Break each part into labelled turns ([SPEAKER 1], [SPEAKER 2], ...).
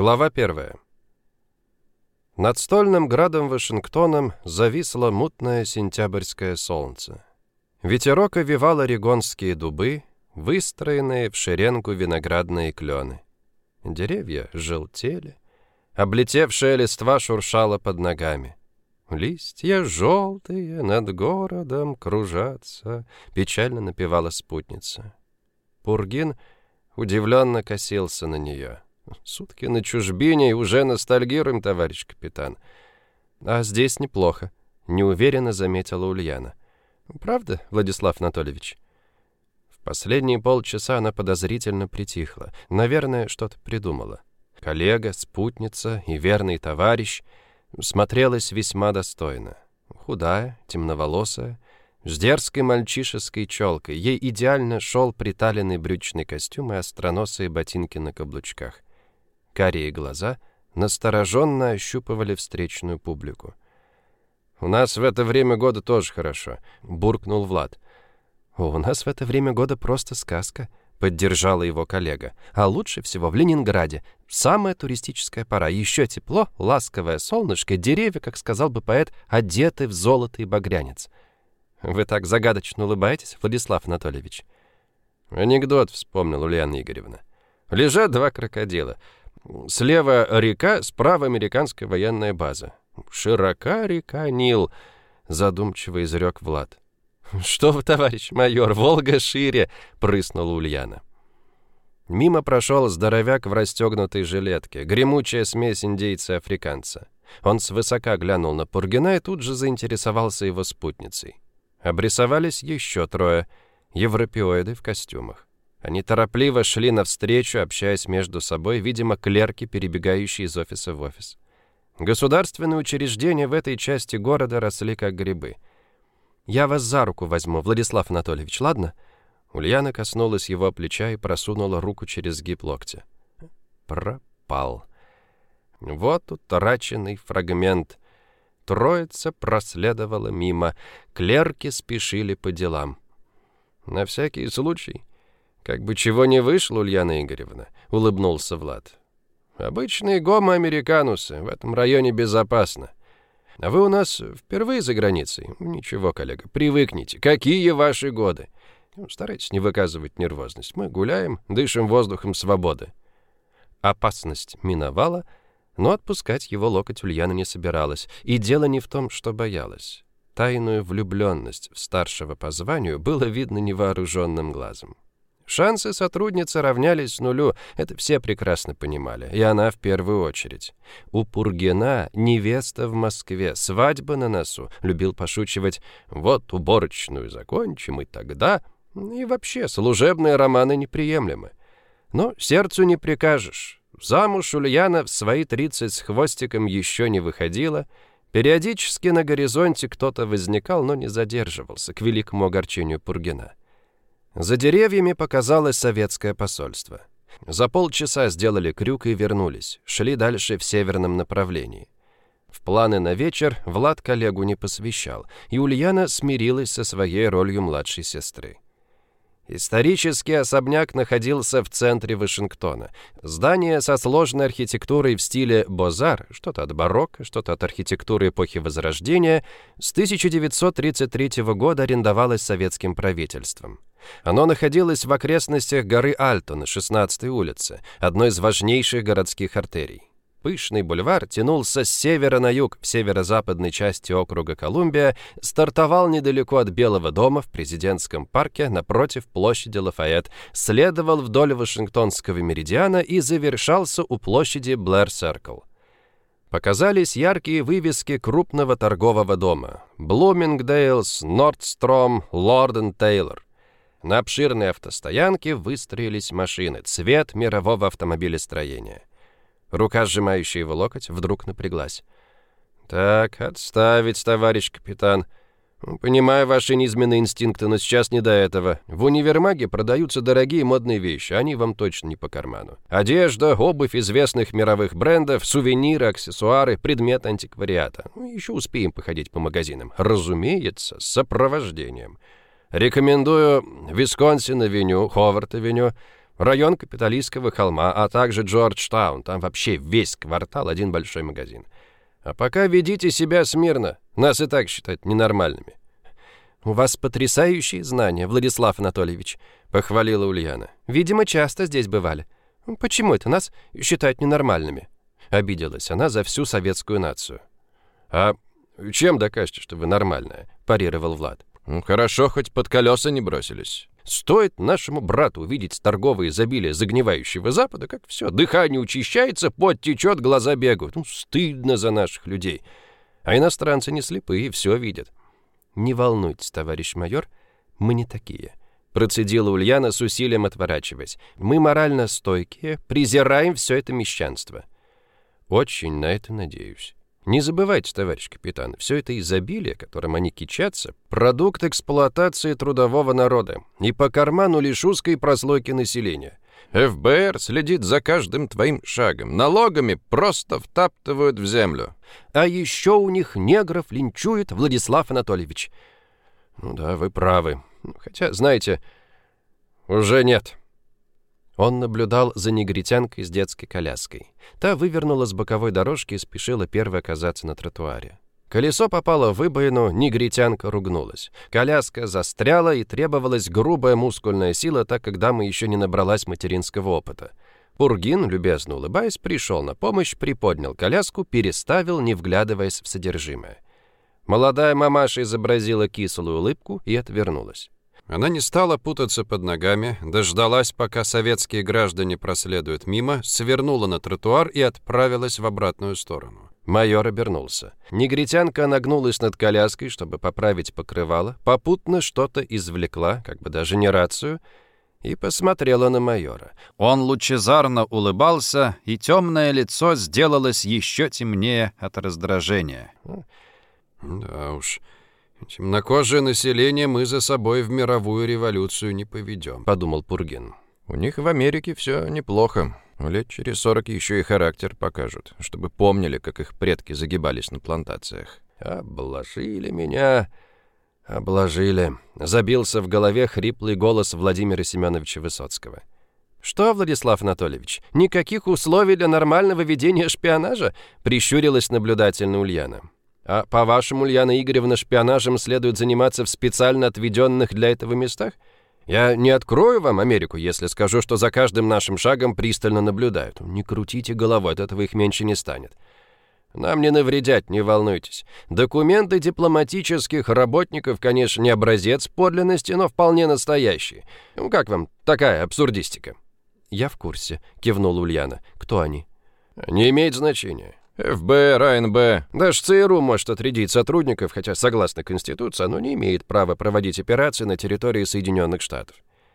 [SPEAKER 1] Глава 1. Над стольным градом Вашингтоном зависло мутное сентябрьское солнце. Ветерок овевал орегонские дубы, выстроенные в шеренгу виноградные клены. Деревья желтели, облетевшая листва шуршала под ногами. «Листья желтые над городом кружатся», — печально напевала спутница. Пургин удивленно косился на нее. «Сутки на чужбине и уже ностальгируем, товарищ капитан». «А здесь неплохо», — неуверенно заметила Ульяна. «Правда, Владислав Анатольевич?» В последние полчаса она подозрительно притихла. Наверное, что-то придумала. Коллега, спутница и верный товарищ смотрелась весьма достойно. Худая, темноволосая, с дерзкой мальчишеской челкой. Ей идеально шел приталенный брючный костюм и остроносые ботинки на каблучках. Карие глаза настороженно ощупывали встречную публику. «У нас в это время года тоже хорошо», — буркнул Влад. «У нас в это время года просто сказка», — поддержала его коллега. «А лучше всего в Ленинграде. Самая туристическая пора. Еще тепло, ласковое солнышко, деревья, как сказал бы поэт, одеты в золото и багрянец». «Вы так загадочно улыбаетесь, Владислав Анатольевич?» «Анекдот вспомнил, Ульяна Игоревна. Лежат два крокодила. Слева река, справа американская военная база. Широка река Нил», — задумчиво изрек Влад. «Что вы, товарищ майор, Волга шире», — прыснула Ульяна. Мимо прошел здоровяк в расстегнутой жилетке, гремучая смесь индейца и африканца. Он свысока глянул на Пургина и тут же заинтересовался его спутницей. Обрисовались еще трое европеоиды в костюмах. Они торопливо шли навстречу, общаясь между собой, видимо, клерки, перебегающие из офиса в офис. Государственные учреждения в этой части города росли как грибы. «Я вас за руку возьму, Владислав Анатольевич, ладно?» Ульяна коснулась его плеча и просунула руку через сгиб локтя. Пропал. Вот утраченный фрагмент. Троица проследовала мимо. Клерки спешили по делам. «На всякий случай, как бы чего не вышло, Ульяна Игоревна», — улыбнулся Влад. «Обычные гомо-американусы, в этом районе безопасно. А вы у нас впервые за границей? Ничего, коллега, привыкните. Какие ваши годы? Старайтесь не выказывать нервозность. Мы гуляем, дышим воздухом свободы». Опасность миновала, но отпускать его локоть Ульяна не собиралась. И дело не в том, что боялась. Тайную влюбленность в старшего по званию было видно невооруженным глазом. Шансы сотрудницы равнялись нулю, это все прекрасно понимали, и она в первую очередь. У Пургина невеста в Москве, свадьба на носу, любил пошучивать «вот уборочную закончим, и тогда...» И вообще, служебные романы неприемлемы. Но сердцу не прикажешь. Замуж Ульяна в свои 30 с хвостиком еще не выходила. Периодически на горизонте кто-то возникал, но не задерживался, к великому огорчению Пургина. За деревьями показалось советское посольство. За полчаса сделали крюк и вернулись, шли дальше в северном направлении. В планы на вечер Влад коллегу не посвящал, и Ульяна смирилась со своей ролью младшей сестры. Исторический особняк находился в центре Вашингтона. Здание со сложной архитектурой в стиле бозар, что-то от барокко, что-то от архитектуры эпохи Возрождения, с 1933 года арендовалось советским правительством. Оно находилось в окрестностях горы Альто на 16-й улице, одной из важнейших городских артерий. Пышный бульвар тянулся с севера на юг в северо-западной части округа Колумбия, стартовал недалеко от Белого дома в президентском парке напротив площади Лафайет, следовал вдоль Вашингтонского меридиана и завершался у площади Блэр-Серкл. Показались яркие вывески крупного торгового дома: Блумингдейлс, Нордстром, Лорд & Тейлор. На обширной автостоянке выстроились машины, цвет мирового автомобилестроения. Рука, сжимающая его локоть, вдруг напряглась. «Так, отставить, товарищ капитан. Понимаю ваши низменные инстинкты, но сейчас не до этого. В универмаге продаются дорогие модные вещи, они вам точно не по карману. Одежда, обувь известных мировых брендов, сувениры, аксессуары, предметы антиквариата. Еще успеем походить по магазинам. Разумеется, с сопровождением. Рекомендую Висконсин-авеню, Ховард-авеню. Район Капитолийского холма, а также Джорджтаун. Там вообще весь квартал один большой магазин. А пока ведите себя смирно. Нас и так считают ненормальными». «У вас потрясающие знания, Владислав Анатольевич», — похвалила Ульяна. «Видимо, часто здесь бывали. Почему это нас считают ненормальными?» Обиделась она за всю советскую нацию. «А чем докажете, что вы нормальная?» — парировал Влад. «Хорошо, хоть под колеса не бросились. Стоит нашему брату увидеть торговое изобилие загнивающего Запада, как все, дыхание учащается, пот течет, глаза бегают. Стыдно за наших людей. А иностранцы не слепые, все видят». «Не волнуйтесь, товарищ майор, мы не такие», — процедила Ульяна с усилием отворачиваясь. «Мы морально стойкие, презираем все это мещанство». «Очень на это надеюсь. Не забывайте, товарищ капитан, все это изобилие, которым они кичатся, продукт эксплуатации трудового народа и по карману лишь узкой прослойки населения. ФБР следит за каждым твоим шагом, налогами просто втаптывают в землю. А еще у них негров линчует Владислав Анатольевич». «Ну да, вы правы. Хотя, знаете, уже нет». Он наблюдал за негритянкой с детской коляской. Та вывернула с боковой дорожки и спешила первой оказаться на тротуаре. Колесо попало в выбоину, негритянка ругнулась. Коляска застряла, и требовалась грубая мускульная сила, так как дама еще не набралась материнского опыта. Пургин, любезно улыбаясь, пришел на помощь, приподнял коляску, переставил, не вглядываясь в содержимое. Молодая мамаша изобразила кислую улыбку и отвернулась. Она не стала путаться под ногами, дождалась, пока советские граждане проследуют мимо, свернула на тротуар и отправилась в обратную сторону. Майор обернулся. Негритянка нагнулась над коляской, чтобы поправить покрывало, попутно что-то извлекла, как бы даже не рацию, и посмотрела на майора. Он лучезарно улыбался, и темное лицо сделалось еще темнее от раздражения. «Да уж, темнокожее население мы за собой в мировую революцию не поведем», — подумал Пургин. «У них в Америке все неплохо. Лет через 40 еще и характер покажут, чтобы помнили, как их предки загибались на плантациях». «Обложили меня, обложили», — забился в голове хриплый голос Владимира Семеновича Высоцкого. «Что, Владислав Анатольевич, никаких условий для нормального ведения шпионажа?» — прищурилась наблюдательно Ульяна. «А по-вашему, Ульяна Игоревна, шпионажем следует заниматься в специально отведенных для этого местах? Я не открою вам Америку, если скажу, что за каждым нашим шагом пристально наблюдают. Не крутите головой, от этого их меньше не станет. Нам не навредят, не волнуйтесь. Документы дипломатических работников, конечно, не образец подлинности, но вполне настоящие. Как вам такая абсурдистика?» «Я в курсе», — кивнула Ульяна. «Кто они?» «Не имеет значения. ФБР, АНБ, даже ЦРУ может отрядить сотрудников, хотя, согласно Конституции, оно не имеет права проводить операции на территории Соединенных Штатов.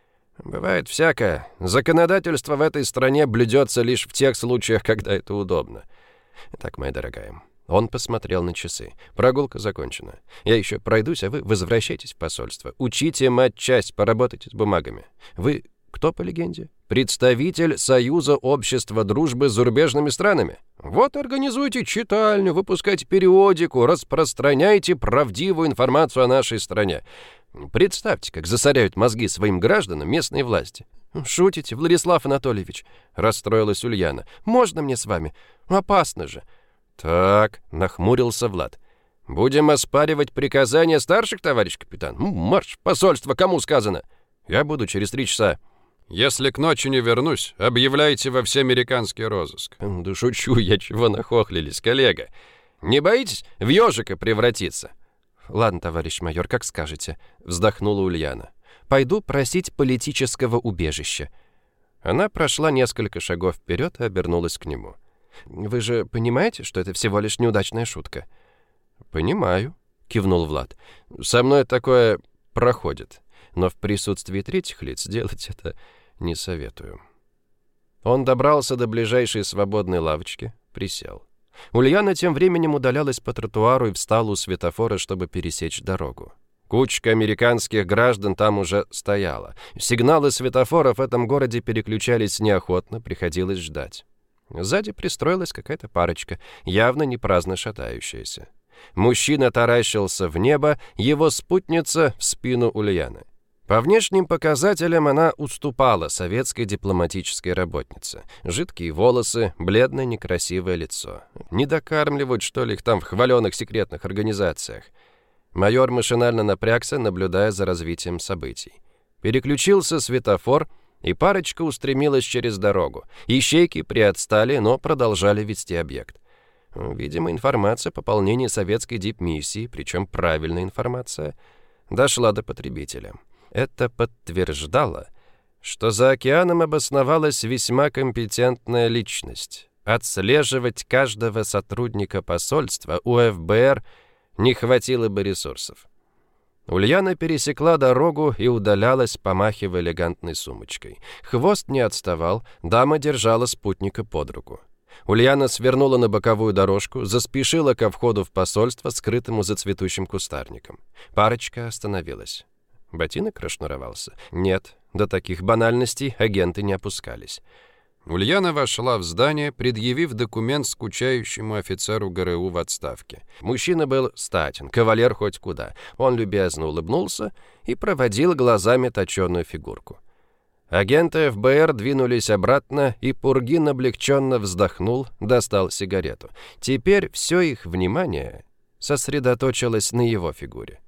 [SPEAKER 1] Бывает всякое. Законодательство в этой стране блюдется лишь в тех случаях, когда это удобно. Так, моя дорогая». Он посмотрел на часы. «Прогулка закончена. Я еще пройдусь, а вы возвращайтесь в посольство. Учите матчасть, поработайте с бумагами. Вы кто по легенде? Представитель Союза общества дружбы с зарубежными странами. Вот организуйте читальню, выпускайте периодику, распространяйте правдивую информацию о нашей стране. Представьте, как засоряют мозги своим гражданам местные власти». «Шутите, Владислав Анатольевич?» — расстроилась Ульяна. «Можно мне с вами? Опасно же». «Так», — нахмурился Влад. «Будем оспаривать приказания старших, товарищ капитан? Марш в посольство, кому сказано? Я буду через 3 часа». «Если к ночи не вернусь, объявляйте во всеамериканский розыск». «Да шучу я, чего нахохлились, коллега. Не боитесь в ежика превратиться?» «Ладно, товарищ майор, как скажете», — вздохнула Ульяна. «Пойду просить политического убежища». Она прошла несколько шагов вперед и обернулась к нему. «Вы же понимаете, что это всего лишь неудачная шутка?» «Понимаю», — кивнул Влад. «Со мной такое проходит. Но в присутствии третьих лиц делать это не советую». Он добрался до ближайшей свободной лавочки, присел. Ульяна тем временем удалялась по тротуару и встала у светофора, чтобы пересечь дорогу. Кучка американских граждан там уже стояла. Сигналы светофоров в этом городе переключались неохотно, приходилось ждать. Сзади пристроилась какая-то парочка, явно не праздно шатающаяся. Мужчина таращился в небо, его спутница в спину Ульяны. По внешним показателям она уступала советской дипломатической работнице. Жидкие волосы, бледное некрасивое лицо. Не докармливают, что ли, их там в хваленых секретных организациях? Майор машинально напрягся, наблюдая за развитием событий. Переключился светофор, и парочка устремилась через дорогу. Ищейки приотстали, но продолжали вести объект. Видимо, информация о пополнении советской дипмиссии, причем правильная информация, дошла до потребителя. Это подтверждало, что за океаном обосновалась весьма компетентная личность. Отслеживать каждого сотрудника посольства у ФБР не хватило бы ресурсов. Ульяна пересекла дорогу и удалялась, помахивая элегантной сумочкой. Хвост не отставал, дама держала спутника под руку. Ульяна свернула на боковую дорожку, заспешила ко входу в посольство, скрытому за цветущим кустарником. Парочка остановилась. Ботинок расшнуровался? Нет, до таких банальностей агенты не опускались. Ульяна вошла в здание, предъявив документ скучающему офицеру ГРУ в отставке. Мужчина был статен, кавалер хоть куда. Он любезно улыбнулся и проводил глазами точеную фигурку. Агенты ФБР двинулись обратно, и Пургин облегченно вздохнул, достал сигарету. Теперь все их внимание сосредоточилось на его фигуре.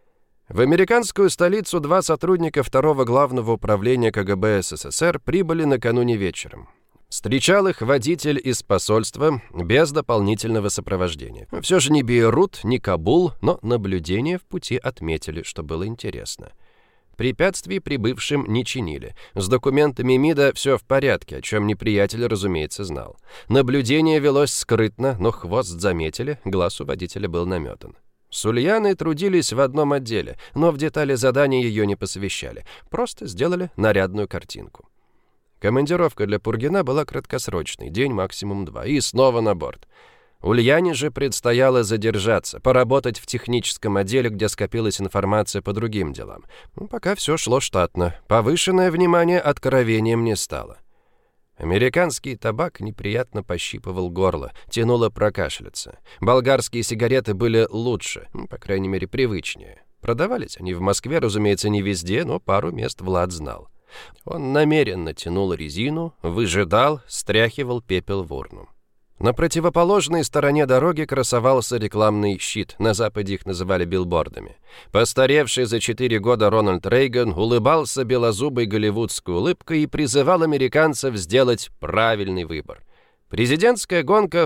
[SPEAKER 1] В американскую столицу два сотрудника второго главного управления КГБ СССР прибыли накануне вечером. Встречал их водитель из посольства без дополнительного сопровождения. Все же не Бейрут, не Кабул, но наблюдение в пути отметили, что было интересно. Препятствий прибывшим не чинили. С документами МИДа все в порядке, о чем неприятель, разумеется, знал. Наблюдение велось скрытно, но хвост заметили, глаз у водителя был наметан. С Ульяной трудились в одном отделе, но в детали задания ее не посвящали. Просто сделали нарядную картинку. Командировка для Пургина была краткосрочной, день максимум 2, и снова на борт. Ульяне же предстояло задержаться, поработать в техническом отделе, где скопилась информация по другим делам. Пока все шло штатно. Повышенное внимание откровением не стало. Американский табак неприятно пощипывал горло, тянуло прокашляться. Болгарские сигареты были лучше, по крайней мере, привычнее. Продавались они в Москве, разумеется, не везде, но пару мест Влад знал. Он намеренно тянул резину, выжидал, стряхивал пепел в урну. На противоположной стороне дороги красовался рекламный щит, на Западе их называли билбордами. Постаревший за 4 года Рональд Рейган улыбался белозубой голливудской улыбкой и призывал американцев сделать правильный выбор. Президентская гонка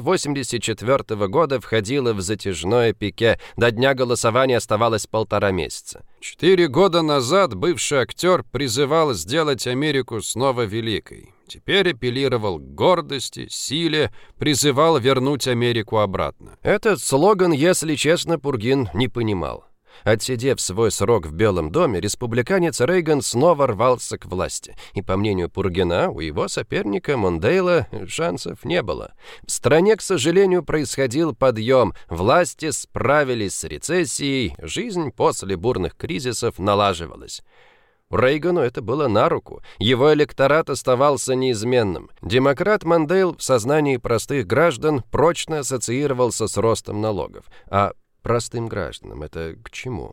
[SPEAKER 1] 1984 года входила в затяжное пике, до дня голосования оставалось 1,5 месяца. 4 года назад бывший актер призывал сделать Америку снова великой. Теперь апеллировал к гордости, силе, призывал вернуть Америку обратно. Этот слоган, если честно, Пургин не понимал. Отсидев свой срок в Белом доме, республиканец Рейган снова рвался к власти. И, по мнению Пургина, у его соперника Мондейла шансов не было. В стране, к сожалению, происходил подъем. Власти справились с рецессией, жизнь после бурных кризисов налаживалась. Рейгану это было на руку. Его электорат оставался неизменным. Демократ Мондейл в сознании простых граждан прочно ассоциировался с ростом налогов. А простым гражданам это к чему?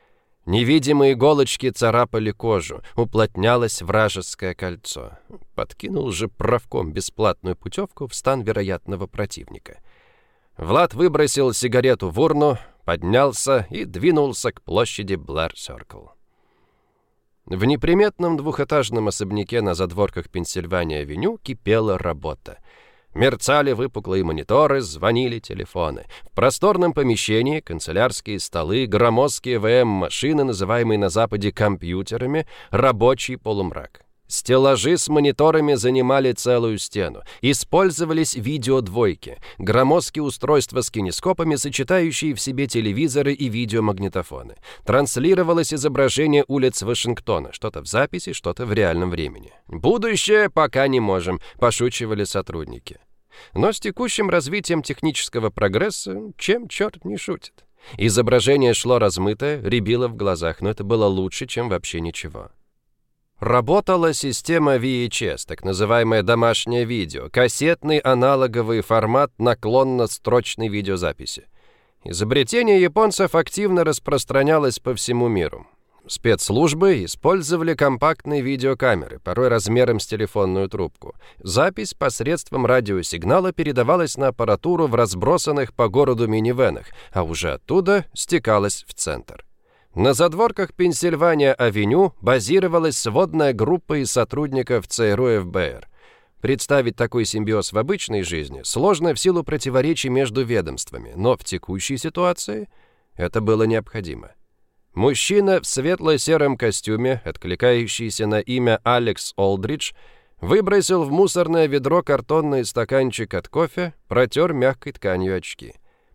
[SPEAKER 1] Невидимые иголочки царапали кожу, уплотнялось вражеское кольцо. Подкинул же правком бесплатную путевку в стан вероятного противника. Влад выбросил сигарету в урну, поднялся и двинулся к площади Блэр-Сёркл. В неприметном двухэтажном особняке на задворках Пенсильвания-авеню кипела работа. Мерцали выпуклые мониторы, звонили телефоны. В просторном помещении канцелярские столы, громоздкие ВМ-машины, называемые на Западе компьютерами, рабочий полумрак. Стеллажи с мониторами занимали целую стену. Использовались видеодвойки, громоздкие устройства с кинескопами, сочетающие в себе телевизоры и видеомагнитофоны. Транслировалось изображение улиц Вашингтона, что-то в записи, что-то в реальном времени. «Будущее пока не можем», – пошучивали сотрудники. Но с текущим развитием технического прогресса чем черт не шутит? Изображение шло размытое, рябило в глазах, но это было лучше, чем вообще ничего. Работала система VHS, так называемое домашнее видео, кассетный аналоговый формат наклонно-строчной видеозаписи. Изобретение японцев активно распространялось по всему миру. Спецслужбы использовали компактные видеокамеры, порой размером с телефонную трубку. Запись посредством радиосигнала передавалась на аппаратуру в разбросанных по городу минивенах, а уже оттуда стекалась в центр. На задворках Пенсильвания-авеню базировалась сводная группа из сотрудников ЦРУ и ФБР. Представить такой симбиоз в обычной жизни сложно в силу противоречий между ведомствами, но в текущей ситуации это было необходимо. Мужчина в светло-сером костюме, откликающийся на имя Алекс Олдридж, выбросил в мусорное ведро картонный стаканчик от кофе, протер мягкой тканью очки.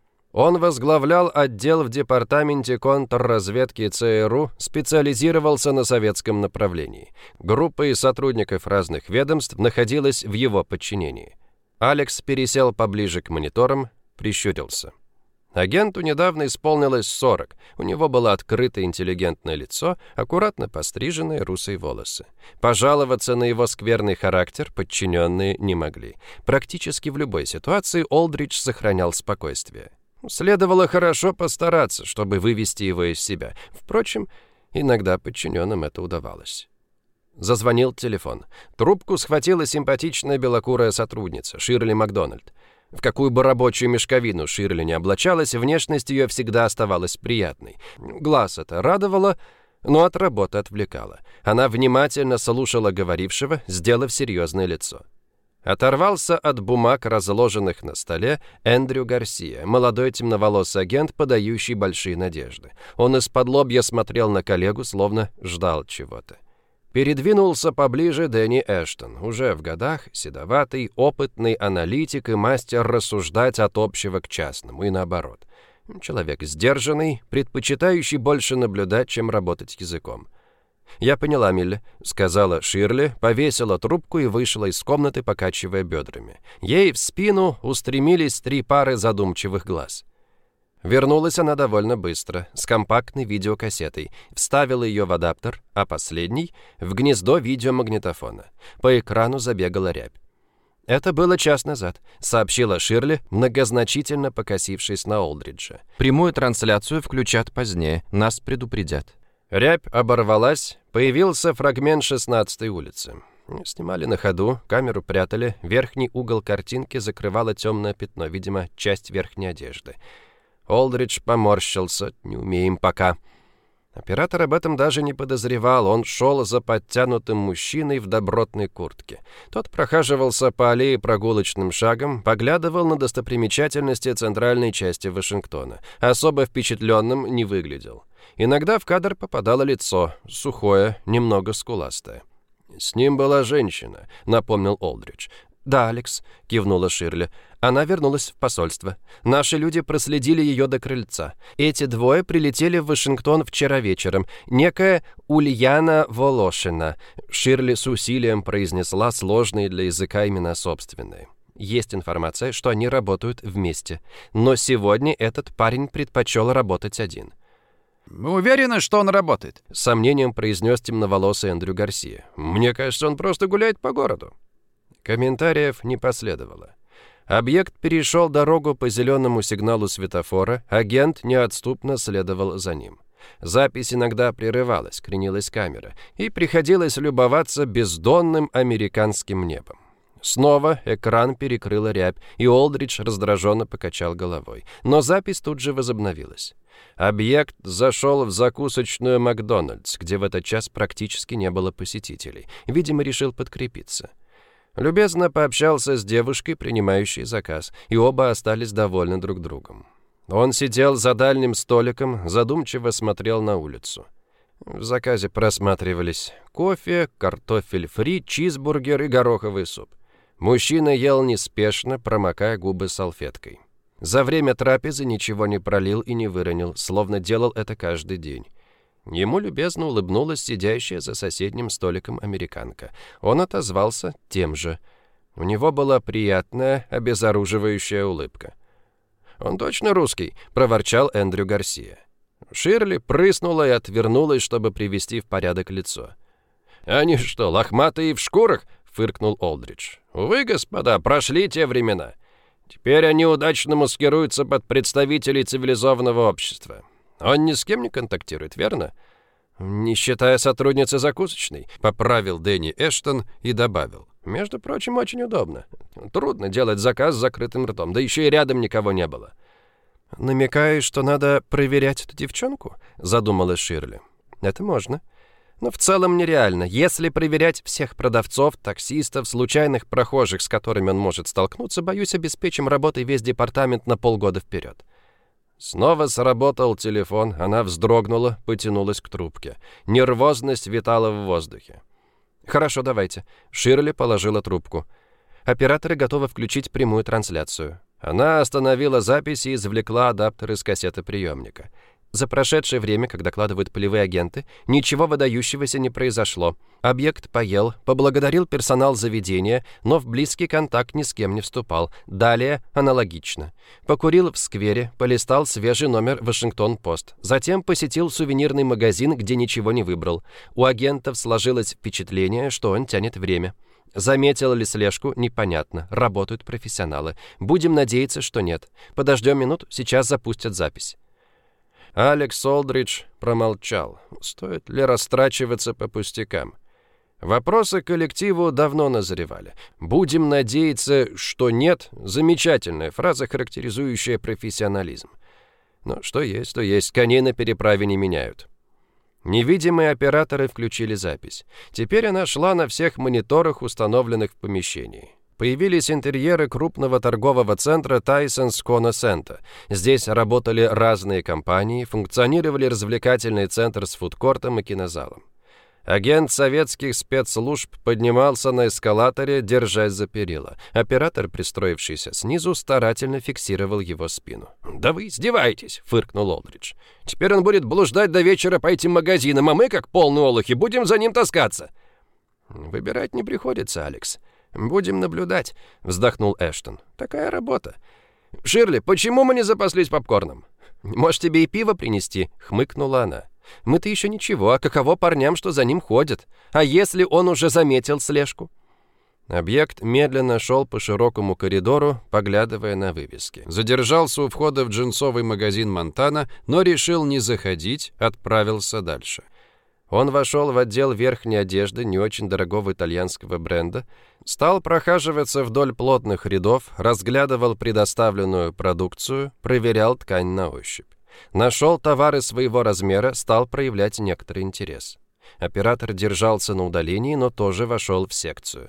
[SPEAKER 1] Он возглавлял отдел в департаменте контрразведки ЦРУ, специализировался на советском направлении. Группа из сотрудников разных ведомств находилась в его подчинении. Алекс пересел поближе к мониторам, прищурился. Агенту недавно исполнилось 40. У него было открытое интеллигентное лицо, аккуратно постриженные русые волосы. Пожаловаться на его скверный характер подчиненные не могли. Практически в любой ситуации Олдридж сохранял спокойствие. Следовало хорошо постараться, чтобы вывести его из себя. Впрочем, иногда подчиненным это удавалось. Зазвонил телефон. Трубку схватила симпатичная белокурая сотрудница, Ширли Макдональд. В какую бы рабочую мешковину Ширли не облачалась, внешность ее всегда оставалась приятной. Глаз это радовало, но от работы отвлекало. Она внимательно слушала говорившего, сделав серьезное лицо. Оторвался от бумаг, разложенных на столе, Эндрю Гарсия, молодой темноволосый агент, подающий большие надежды. Он из-под-лобья смотрел на коллегу, словно ждал чего-то. Передвинулся поближе Дэнни Эштон, уже в годах, седоватый, опытный аналитик и мастер рассуждать от общего к частному, и наоборот. Человек сдержанный, предпочитающий больше наблюдать, чем работать языком. «Я поняла, Милли», — сказала Ширли, повесила трубку и вышла из комнаты, покачивая бедрами. Ей в спину устремились 3 пары задумчивых глаз. Вернулась она довольно быстро, с компактной видеокассетой, вставила ее в адаптер, а последний — в гнездо видеомагнитофона. По экрану забегала рябь. «Это было час назад», — сообщила Ширли, многозначительно покосившись на Олдриджа. «Прямую трансляцию включат позднее, нас предупредят». Рябь оборвалась, появился фрагмент 16-й улицы. Снимали на ходу, камеру прятали, верхний угол картинки закрывало темное пятно, видимо, часть верхней одежды. Олдридж поморщился. «Не умеем пока». Оператор об этом даже не подозревал. Он шел за подтянутым мужчиной в добротной куртке. Тот прохаживался по аллее прогулочным шагом, поглядывал на достопримечательности центральной части Вашингтона. Особо впечатленным не выглядел. Иногда в кадр попадало лицо, сухое, немного скуластое. «С ним была женщина», — напомнил Олдридж. «Да, Алекс», — кивнула Ширли. «Она вернулась в посольство. Наши люди проследили ее до крыльца. Эти двое прилетели в Вашингтон вчера вечером. Некая Ульяна Волошина». Ширли с усилием произнесла сложные для языка имена собственные. Есть информация, что они работают вместе. Но сегодня этот парень предпочел работать один.
[SPEAKER 2] «Мы уверены, что он работает?»
[SPEAKER 1] — с сомнением произнес темноволосый Эндрю Гарсия. «Мне кажется, он просто гуляет по городу». Комментариев не последовало. Объект перешел дорогу по зеленому сигналу светофора, агент неотступно следовал за ним. Запись иногда прерывалась, кренилась камера, и приходилось любоваться бездонным американским небом. Снова экран перекрыла рябь, и Олдридж раздраженно покачал головой. Но запись тут же возобновилась. Объект зашел в закусочную «Макдональдс», где в этот час практически не было посетителей. Видимо, решил подкрепиться. Любезно пообщался с девушкой, принимающей заказ, и оба остались довольны друг другом. Он сидел за дальним столиком, задумчиво смотрел на улицу. В заказе просматривались кофе, картофель фри, чизбургер и гороховый суп. Мужчина ел неспешно, промокая губы салфеткой. За время трапезы ничего не пролил и не выронил, словно делал это каждый день. Ему любезно улыбнулась сидящая за соседним столиком американка. Он отозвался тем же. У него была приятная, обезоруживающая улыбка. «Он точно русский?» — проворчал Эндрю Гарсия. Ширли прыснула и отвернулась, чтобы привести в порядок лицо. «Они что, лохматые в шкурах?» — фыркнул Олдридж. «Увы, господа, прошли те времена. Теперь они удачно маскируются под представителей цивилизованного общества. Он ни с кем не контактирует, верно?» «Не считая сотрудницы закусочной», — поправил Дэнни Эштон и добавил. «Между прочим, очень удобно. Трудно делать заказ с закрытым ртом, да еще и рядом никого не было». «Намекаешь, что надо проверять эту девчонку?» — задумалась Ширли. «Это можно. Но в целом нереально. Если проверять всех продавцов, таксистов, случайных прохожих, с которыми он может столкнуться, боюсь, обеспечим работой весь департамент на полгода вперед». Снова сработал телефон, она вздрогнула, потянулась к трубке. Нервозность витала в воздухе. «Хорошо, давайте». Ширли положила трубку. «Операторы готовы включить прямую трансляцию». Она остановила запись и извлекла адаптер из кассеты-приемника. За прошедшее время, как докладывают полевые агенты, ничего выдающегося не произошло. Объект поел, поблагодарил персонал заведения, но в близкий контакт ни с кем не вступал. Далее аналогично. Покурил в сквере, полистал свежий номер «Вашингтон-Пост». Затем посетил сувенирный магазин, где ничего не выбрал. У агентов сложилось впечатление, что он тянет время. Заметил ли слежку, непонятно. Работают профессионалы. Будем надеяться, что нет. Подождем минуту, сейчас запустят запись. Алекс Олдридж промолчал. Стоит ли растрачиваться по пустякам? Вопросы коллективу давно назревали. «Будем надеяться, что нет» — замечательная фраза, характеризующая профессионализм. Но что есть, то есть. Коней на переправе не меняют. Невидимые операторы включили запись. Теперь она шла на всех мониторах, установленных в помещении. Появились интерьеры крупного торгового центра Tysons Corner Center. Здесь работали разные компании, функционировали развлекательный центр с фудкортом и кинозалом. Агент советских спецслужб поднимался на эскалаторе, держась за перила. Оператор, пристроившийся снизу, старательно фиксировал его спину. «Да вы издеваетесь!» — фыркнул Олдридж. «Теперь он будет блуждать до вечера по этим магазинам, а мы, как полные олухи, будем за ним таскаться!» «Выбирать не приходится, Алекс. Будем наблюдать», — вздохнул Эштон. «Такая работа». «Ширли, почему мы не запаслись попкорном?» «Может, тебе и пиво принести?» — хмыкнула она. «Мы-то еще ничего, а каково парням, что за ним ходят? А если он уже заметил слежку?» Объект медленно шел по широкому коридору, поглядывая на вывески. Задержался у входа в джинсовый магазин «Монтана», но решил не заходить, отправился дальше. Он вошел в отдел верхней одежды не очень дорогого итальянского бренда, стал прохаживаться вдоль плотных рядов, разглядывал предоставленную продукцию, проверял ткань на ощупь. Нашел товары своего размера, стал проявлять некоторый интерес. Оператор держался на удалении, но тоже вошел в секцию.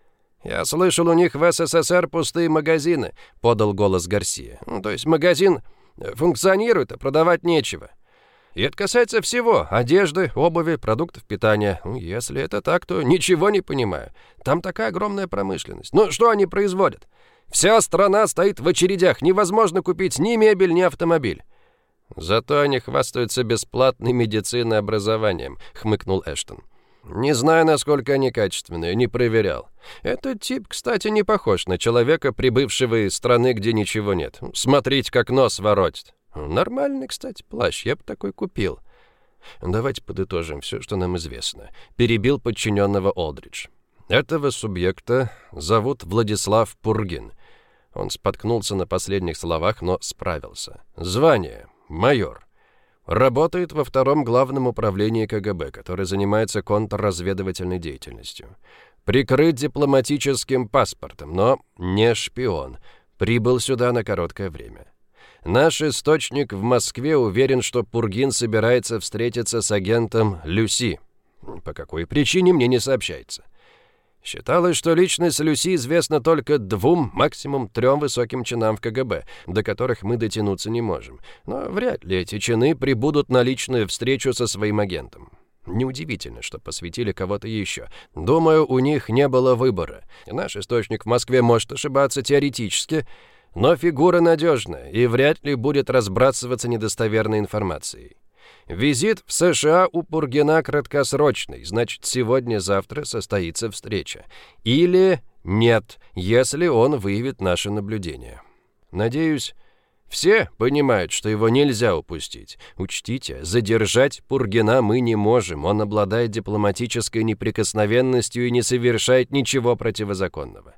[SPEAKER 1] «Я слышал, у них в СССР пустые магазины», — подал голос Гарсия. «То есть магазин функционирует, а продавать нечего. И это касается всего – одежды, обуви, продуктов питания. Если это так, то ничего не понимаю. Там такая огромная промышленность. Ну, что они производят? Вся страна стоит в очередях. Невозможно купить ни мебель, ни автомобиль». «Зато они хвастаются бесплатной медициной и образованием», — хмыкнул Эштон. «Не знаю, насколько они качественные, не проверял. Этот тип, кстати, не похож на человека, прибывшего из страны, где ничего нет. Смотрите, как нос воротит. Нормальный, кстати, плащ, я бы такой купил». «Давайте подытожим все, что нам известно», — перебил подчиненного Олдридж. «Этого субъекта зовут Владислав Пургин». Он споткнулся на последних словах, но справился. «Звание — майор. Работает во 2-м главном управлении КГБ, который занимается контрразведывательной деятельностью. Прикрыт дипломатическим паспортом, но не шпион. Прибыл сюда на короткое время. Наш источник в Москве уверен, что Пургин собирается встретиться с агентом Люси. По какой причине, мне не сообщается. Считалось, что личность Люси известна только 2, максимум 3 высоким чинам в КГБ, до которых мы дотянуться не можем. Но вряд ли эти чины прибудут на личную встречу со своим агентом. Неудивительно, что посвятили кого-то еще. Думаю, у них не было выбора. Наш источник в Москве может ошибаться теоретически, но фигура надежная и вряд ли будет разбрасываться недостоверной информацией. Визит в США у Пургина краткосрочный, значит, сегодня-завтра состоится встреча. Или нет, если он выявит наше наблюдение. Надеюсь, все понимают, что его нельзя упустить. Учтите, задержать Пургина мы не можем, он обладает дипломатической неприкосновенностью и не совершает ничего противозаконного».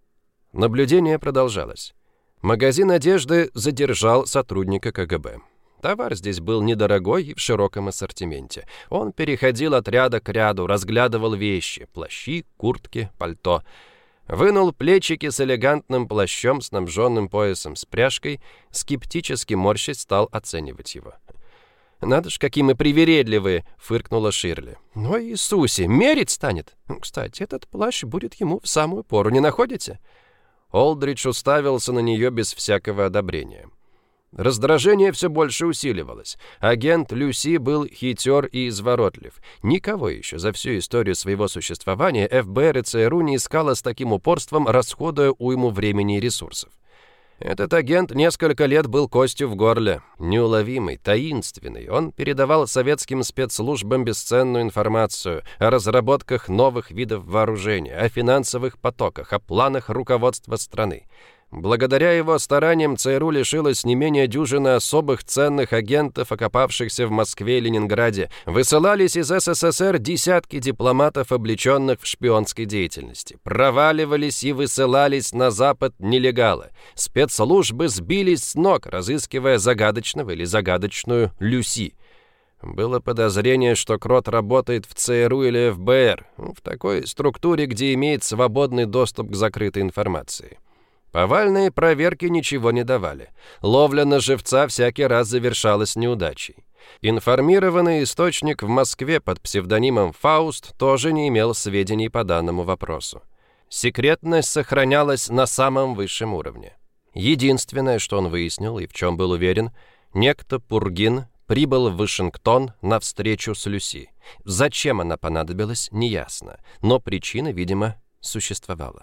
[SPEAKER 1] Наблюдение продолжалось. Магазин одежды задержал сотрудника КГБ. Товар здесь был недорогой и в широком ассортименте. Он переходил от ряда к ряду, разглядывал вещи – плащи, куртки, пальто. Вынул плечики с элегантным плащом, снабженным поясом с пряжкой, скептически морщась стал оценивать его. «Надо ж, какие мы привередливые!» — фыркнула Ширли. «Ой, Иисусе, мерить станет! Кстати, этот плащ будет ему в самую пору, не находите?» Олдридж уставился на нее без всякого одобрения. Раздражение все больше усиливалось. Агент Люси был хитер и изворотлив. Никого еще за всю историю своего существования ФБР и ЦРУ не искало с таким упорством, расходуя уйму времени и ресурсов. Этот агент несколько лет был костью в горле. Неуловимый, таинственный, он передавал советским спецслужбам бесценную информацию о разработках новых видов вооружения, о финансовых потоках, о планах руководства страны. Благодаря его стараниям ЦРУ лишилось не менее дюжины особых ценных агентов, окопавшихся в Москве и Ленинграде. Высылались из СССР десятки дипломатов, облеченных в шпионской деятельности. Проваливались и высылались на Запад нелегалы. Спецслужбы сбились с ног, разыскивая загадочного или загадочную Люси. Было подозрение, что Крот работает в ЦРУ или ФБР, в такой структуре, где имеет свободный доступ к закрытой информации. Повальные проверки ничего не давали. Ловля на живца всякий раз завершалась неудачей. Информированный источник в Москве под псевдонимом Фауст тоже не имел сведений по данному вопросу. Секретность сохранялась на самом высшем уровне. Единственное, что он выяснил и в чем был уверен, некто Пургин прибыл в Вашингтон на встречу с Люси. Зачем она понадобилась, неясно, но причина, видимо, существовала.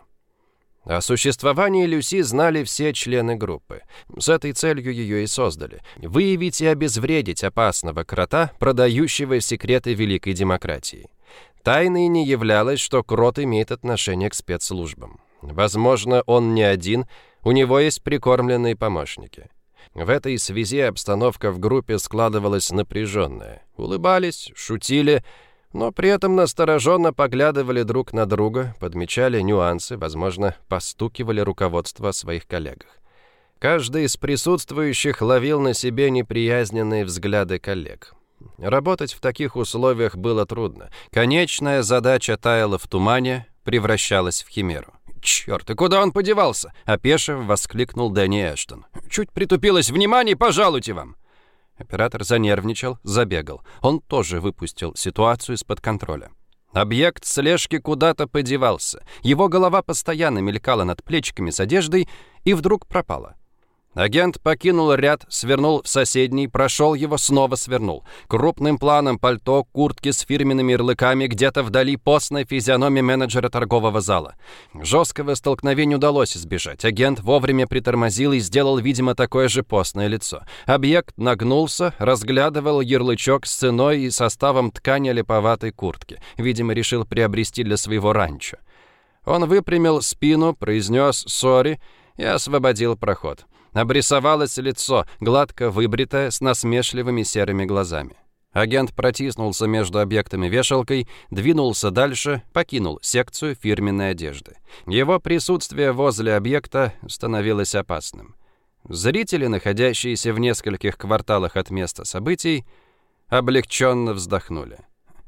[SPEAKER 1] О существовании Люси знали все члены группы. С этой целью ее и создали. Выявить и обезвредить опасного крота, продающего секреты великой демократии. Тайной не являлось, что Крот имеет отношение к спецслужбам. Возможно, он не один, у него есть прикормленные помощники. В этой связи обстановка в группе складывалась напряженная. Улыбались, шутили, но при этом настороженно поглядывали друг на друга, подмечали нюансы, возможно, постукивали руководство о своих коллегах. Каждый из присутствующих ловил на себе неприязненные взгляды коллег. Работать в таких условиях было трудно. Конечная задача таяла в тумане, превращалась в химеру. «Черт, и куда он подевался?» — опешив, воскликнул Дэнни Эштон. «Чуть притупилось внимание, пожалуйте вам!» Оператор занервничал, забегал. Он тоже выпустил ситуацию из-под контроля. Объект слежки куда-то подевался. Его голова постоянно мелькала над плечиками с одеждой и вдруг пропала. Агент покинул ряд, свернул в соседний, прошел его, снова свернул. Крупным планом пальто, куртки с фирменными ярлыками, где-то вдали постная физиономия менеджера торгового зала. Жесткого столкновения удалось избежать. Агент вовремя притормозил и сделал, видимо, такое же постное лицо. Объект нагнулся, разглядывал ярлычок с ценой и составом ткани липоватой куртки. Видимо, решил приобрести для своего ранчо. Он выпрямил спину, произнес «сори» и освободил проход. Обрисовалось лицо, гладко выбритое, с насмешливыми серыми глазами. Агент протиснулся между объектами вешалкой, двинулся дальше, покинул секцию фирменной одежды. Его присутствие возле объекта становилось опасным. Зрители, находящиеся в нескольких кварталах от места событий, облегченно вздохнули.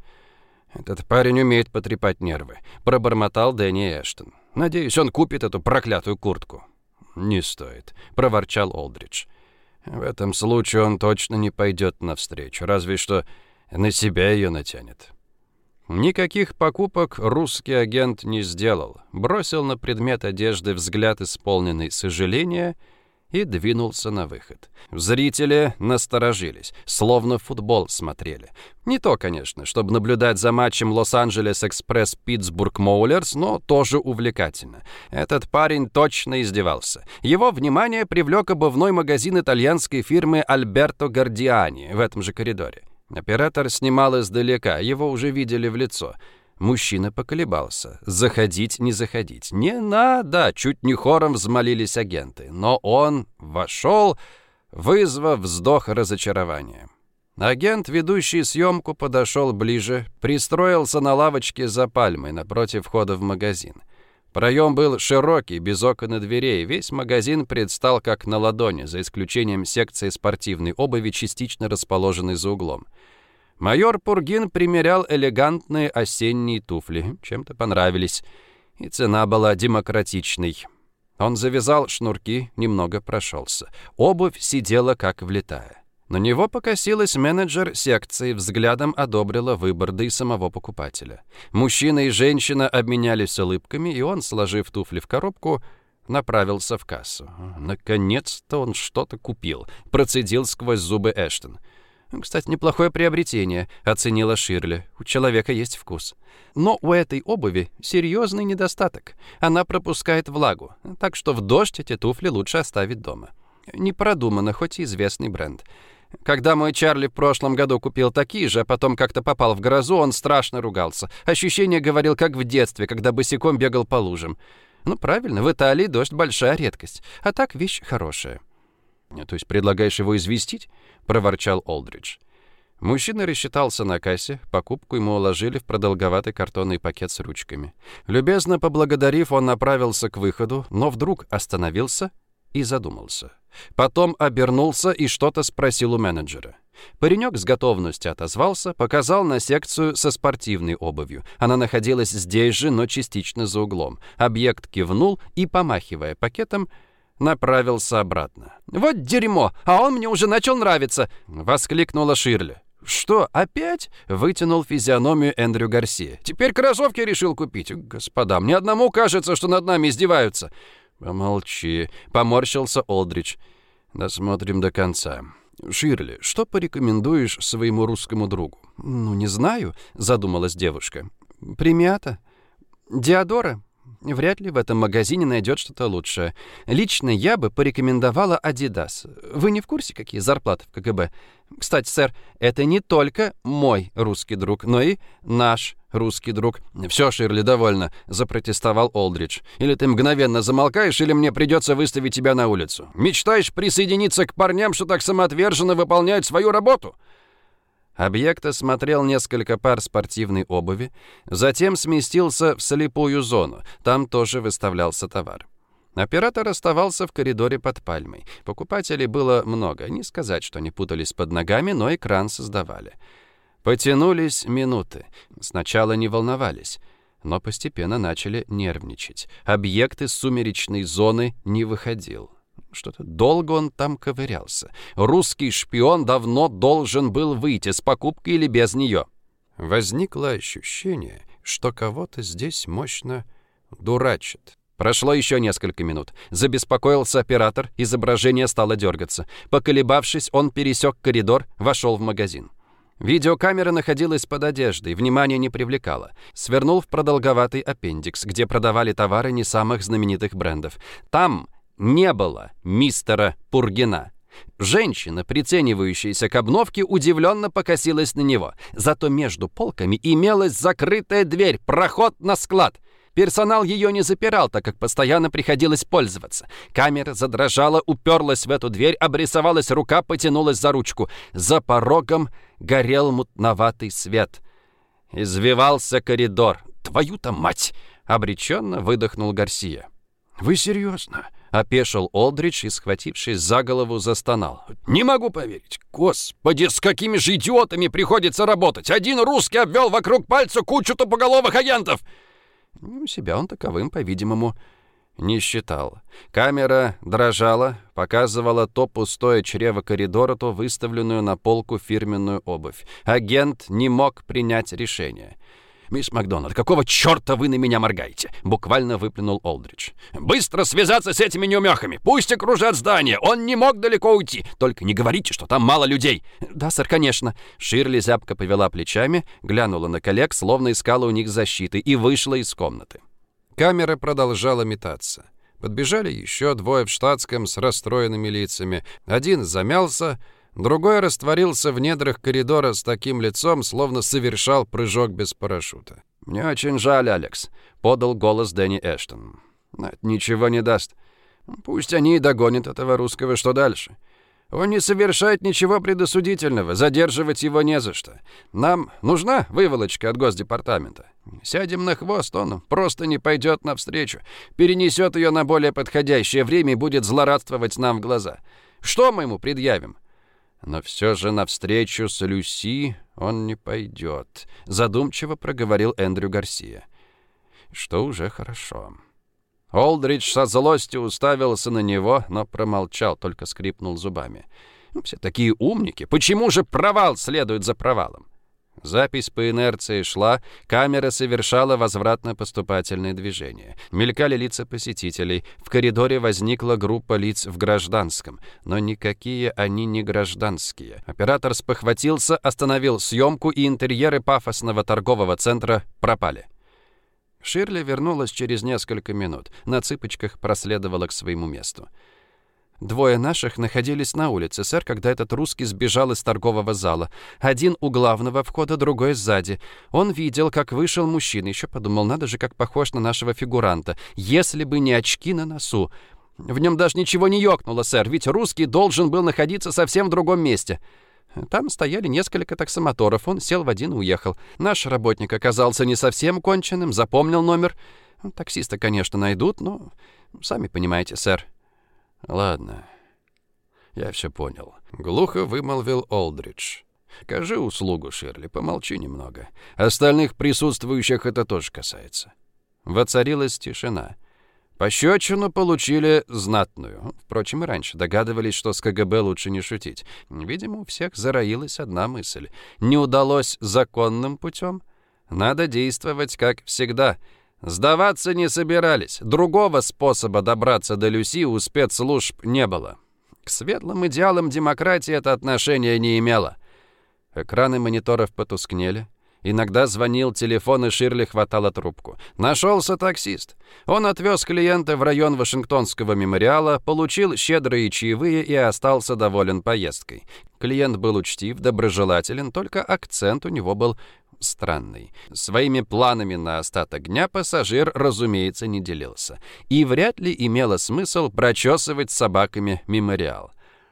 [SPEAKER 1] «Этот парень умеет потрепать нервы», — пробормотал Дэнни Эштон. «Надеюсь, он купит эту проклятую куртку». «Не стоит», — проворчал Олдридж. «В этом случае он точно не пойдет навстречу, разве что на себя ее натянет». Никаких покупок русский агент не сделал, бросил на предмет одежды взгляд, исполненный сожаления, и двинулся на выход. Зрители насторожились, словно футбол смотрели. Не то, конечно, чтобы наблюдать за матчем Лос-Анджелес Экспресс Питтсбург Моулерс, но тоже увлекательно. Этот парень точно издевался. Его внимание привлек обувной магазин итальянской фирмы Альберто Гардиани в этом же коридоре. Оператор снимал издалека, его уже видели в лицо. Мужчина поколебался. Заходить, не заходить. «Не надо!» — чуть не хором взмолились агенты. Но он вошел, вызвав вздох разочарования. Агент, ведущий съемку, подошел ближе, пристроился на лавочке за пальмой напротив входа в магазин. Проем был широкий, без окон и дверей. Весь магазин предстал как на ладони, за исключением секции спортивной обуви, частично расположенной за углом. Майор Пургин примерял элегантные осенние туфли. Чем-то понравились. И цена была демократичной. Он завязал шнурки, немного прошелся. Обувь сидела как влитая. На него покосилась менеджер секции, взглядом одобрила выбор, да и самого покупателя. Мужчина и женщина обменялись улыбками, и он, сложив туфли в коробку, направился в кассу. Наконец-то он что-то купил, процедил сквозь зубы Эштон. «Кстати, неплохое приобретение», — оценила Ширли. «У человека есть вкус. Но у этой обуви серьезный недостаток. Она пропускает влагу, так что в дождь эти туфли лучше оставить дома. Не продумано, хоть и известный бренд. Когда мой Чарли в прошлом году купил такие же, а потом как-то попал в грозу, он страшно ругался. Ощущение, говорил, как в детстве, когда босиком бегал по лужам. Ну, правильно, в Италии дождь — большая редкость, а так вещь хорошая». «То есть предлагаешь его известить?» — проворчал Олдридж. Мужчина рассчитался на кассе, покупку ему уложили в продолговатый картонный пакет с ручками. Любезно поблагодарив, он направился к выходу, но вдруг остановился и задумался. Потом обернулся и что-то спросил у менеджера. Паренек с готовностью отозвался, показал на секцию со спортивной обувью. Она находилась здесь же, но частично за углом. Объект кивнул и, помахивая пакетом, направился обратно. «Вот дерьмо! А он мне уже начал нравиться!» — воскликнула Ширли. «Что, опять?» — вытянул физиономию Эндрю Гарсия. «Теперь кроссовки решил купить? Господа, мне одному кажется, что над нами издеваются». «Помолчи», — поморщился Олдридж. «Досмотрим до конца. Ширли, что порекомендуешь своему русскому другу?» «Ну, не знаю», — задумалась девушка. «Премиата? Диодора? Вряд ли в этом магазине найдет что-то лучшее. Лично я бы порекомендовала Adidas. Вы не в курсе, какие зарплаты в КГБ? Кстати, сэр, это не только мой русский друг, но и наш русский друг». «Все, Ширли, довольно», — запротестовал Олдридж. «Или ты мгновенно замолкаешь, или мне придется выставить тебя на улицу. Мечтаешь присоединиться к парням, что так самоотверженно выполняют свою работу?» Объект осмотрел несколько пар спортивной обуви, затем сместился в слепую зону. Там тоже выставлялся товар. Оператор оставался в коридоре под пальмой. Покупателей было много. Не сказать, что они путались под ногами, но экран создавали. Потянулись минуты. Сначала не волновались, но постепенно начали нервничать. Объект из сумеречной зоны не выходил. Что-то долго он там ковырялся. Русский шпион давно должен был выйти, с покупкой или без нее. Возникло ощущение, что кого-то здесь мощно дурачат. Прошло еще несколько минут. Забеспокоился оператор, изображение стало дергаться. Поколебавшись, он пересек коридор, вошел в магазин. Видеокамера находилась под одеждой, внимание не привлекала. Свернул в продолговатый аппендикс, где продавали товары не самых знаменитых брендов. Там не было мистера Пургина. Женщина, приценивающаяся к обновке, удивленно покосилась на него. Зато между полками имелась закрытая дверь, проход на склад. Персонал ее не запирал, так как постоянно приходилось пользоваться. Камера задрожала, уперлась в эту дверь, обрисовалась рука, потянулась за ручку. За порогом горел мутноватый свет. Извивался коридор. «Твою-то мать!» — обреченно выдохнул Гарсия. «Вы серьезно?» — опешил Олдридж и, схватившись за голову, застонал. «Не могу поверить. Господи, с какими же идиотами приходится работать! Один русский обвел вокруг пальца кучу тупоголовых агентов!» Себя он таковым, по-видимому, не считал. Камера дрожала, показывала то пустое чрево коридора, то выставленную на полку фирменную обувь. Агент не мог принять решение. «Мисс Макдональд, какого черта вы на меня моргаете?» — буквально выплюнул Олдридж. «Быстро связаться с этими неумехами! Пусть окружат здание! Он не мог далеко уйти! Только не говорите, что там мало людей!» «Да, сэр, конечно!» Ширли зябко повела плечами, глянула на коллег, словно искала у них защиты, и вышла из комнаты. Камера продолжала метаться. Подбежали еще двое в штатском с расстроенными лицами. Один замялся, другой растворился в недрах коридора с таким лицом, словно совершал прыжок без парашюта. «Мне очень жаль, Алекс», — подал голос Дэнни Эштон. «Но это ничего не даст. Пусть они и догонят этого русского, что дальше?
[SPEAKER 2] Он не совершает ничего предосудительного, задерживать его не за что. Нам нужна выволочка от Госдепартамента. Сядем на хвост, он просто не пойдет навстречу, перенесет ее на более подходящее время и будет злорадствовать нам в глаза. Что мы ему предъявим? Но все же навстречу с Люси он не пойдет, задумчиво проговорил Эндрю Гарсия. Что уже хорошо. Олдридж со злостью уставился на него, но промолчал, только скрипнул зубами. Все такие умники. Почему же провал следует за провалом? Запись по инерции шла, камера совершала возвратно-поступательные движения. Мелькали лица посетителей. В коридоре возникла группа лиц в гражданском. Но никакие они не гражданские. Оператор спохватился, остановил съемку, и интерьеры пафосного торгового центра пропали. Ширли вернулась через несколько минут. На цыпочках проследовала к своему месту. «Двое наших находились на улице, сэр, когда этот русский сбежал из торгового зала. Один у главного входа, другой сзади. Он видел, как вышел мужчина. Еще подумал, надо же, как похож на нашего фигуранта. Если бы не очки на носу. В нем даже ничего не ёкнуло, сэр, ведь русский должен был находиться совсем в другом месте». Там стояли несколько таксомоторов. Он сел в один и уехал. Наш работник оказался не совсем конченым, запомнил номер. Таксиста, конечно, найдут, но сами понимаете, сэр.
[SPEAKER 1] Ладно, я все понял. Глухо вымолвил Олдридж. Окажи услугу, Ширли, помолчи немного. Остальных присутствующих это тоже касается. Воцарилась тишина. Пощечину получили знатную. Впрочем, и раньше догадывались, что с КГБ лучше не шутить. Видимо, у всех зароилась одна мысль. Не удалось законным путем. Надо действовать, как всегда. Сдаваться не собирались. Другого способа добраться до Люси у спецслужб не было. К светлым идеалам демократии это отношение не имело. Экраны мониторов потускнели. Иногда звонил телефон, и Ширли хватала трубку. Нашелся таксист. Он отвез клиента в район Вашингтонского мемориала, получил щедрые чаевые и остался доволен поездкой. Клиент был учтив, доброжелателен, только акцент у него был странный. Своими планами на остаток дня пассажир, разумеется, не делился. И вряд ли имело смысл прочесывать с собаками мемориал.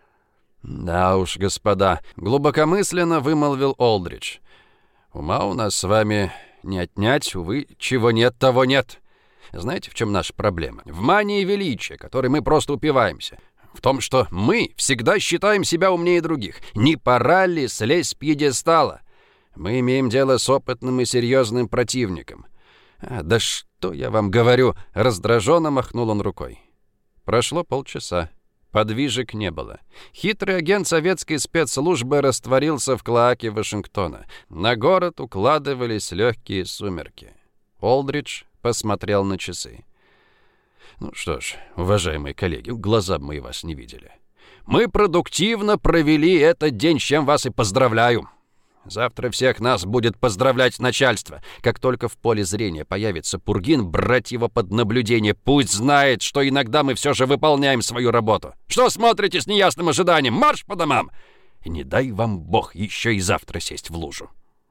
[SPEAKER 1] «Да уж, господа», — глубокомысленно вымолвил Олдридж. «Ума у нас с вами не отнять, увы, чего нет, того нет. Знаете, в чем наша проблема? В мании величия, которой мы просто упиваемся. В том, что мы всегда считаем себя умнее других. Не пора ли слезть с пьедестала? Мы имеем дело с опытным и серьезным противником». «Да что я вам говорю?» — раздраженно махнул он рукой. Прошло полчаса. Подвижек не было. Хитрый агент советской спецслужбы растворился в клоаке Вашингтона. На город укладывались легкие сумерки. Олдридж посмотрел на часы. «Ну что ж, уважаемые коллеги, глаза бы мы вас не видели. Мы продуктивно провели этот день, с чем вас и поздравляю. Завтра всех нас будет поздравлять начальство. Как только в поле зрения появится Пургин, брать его под наблюдение. Пусть знает, что иногда мы все же выполняем свою работу. Что смотрите с неясным ожиданием? Марш по домам! И не дай вам Бог еще и завтра сесть в лужу».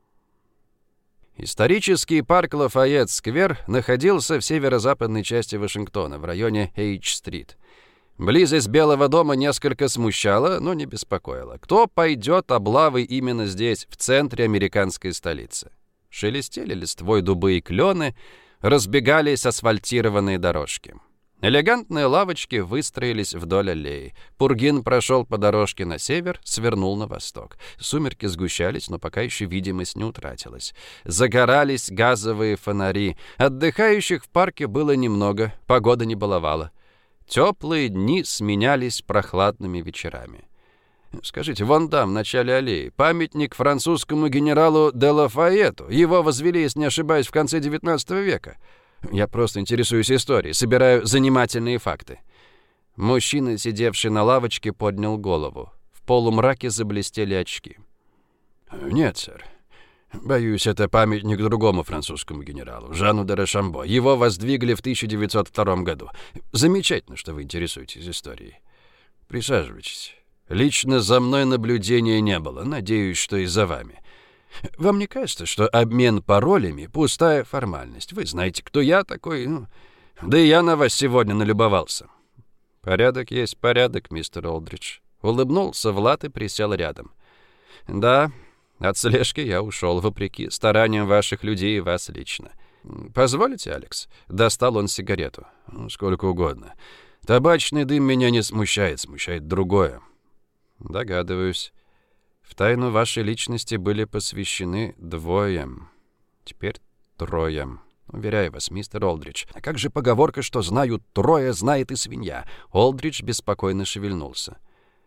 [SPEAKER 1] Исторический парк Лафайет-сквер находился в северо-западной части Вашингтона, в районе Эйдж-стрит. Близость Белого дома несколько смущала, но не беспокоила. Кто пойдет облавой именно здесь, в центре американской столицы? Шелестели листвой дубы и клены, разбегались асфальтированные дорожки. Элегантные лавочки выстроились вдоль аллеи. Пургин прошел по дорожке на север, свернул на восток. Сумерки сгущались, но пока еще видимость не утратилась. Загорались газовые фонари. Отдыхающих в парке было немного, погода не баловала. Теплые дни сменялись прохладными вечерами. Скажите, вон там, в начале аллеи, памятник французскому генералу де Лафайету. Его возвели, если не ошибаюсь, в конце XIX века. Я просто интересуюсь историей, собираю занимательные факты. Мужчина, сидевший на лавочке, поднял голову. В полумраке заблестели очки. «Нет, сэр. Боюсь, это памятник другому французскому генералу, Жану де Рошамбо. Его воздвигли в 1902 году. Замечательно, что вы интересуетесь историей. Присаживайтесь. Лично за мной наблюдения не было. Надеюсь, что и за вами. Вам не кажется, что обмен паролями — пустая формальность? Вы знаете, кто я такой? Да и я на вас сегодня налюбовался». «Порядок есть порядок, мистер Олдридж», —
[SPEAKER 2] Улыбнулся Влад и присел рядом. «Да, от слежки я ушел, вопреки стараниям ваших людей и вас лично. Позволите, Алекс?» Достал он сигарету. «Сколько угодно. Табачный дым меня не смущает, смущает другое». «Догадываюсь. В тайну вашей личности были посвящены 2, теперь 3. Уверяю вас, мистер Олдридж. А как же поговорка, что знают 3, знает и свинья?» Олдридж беспокойно шевельнулся.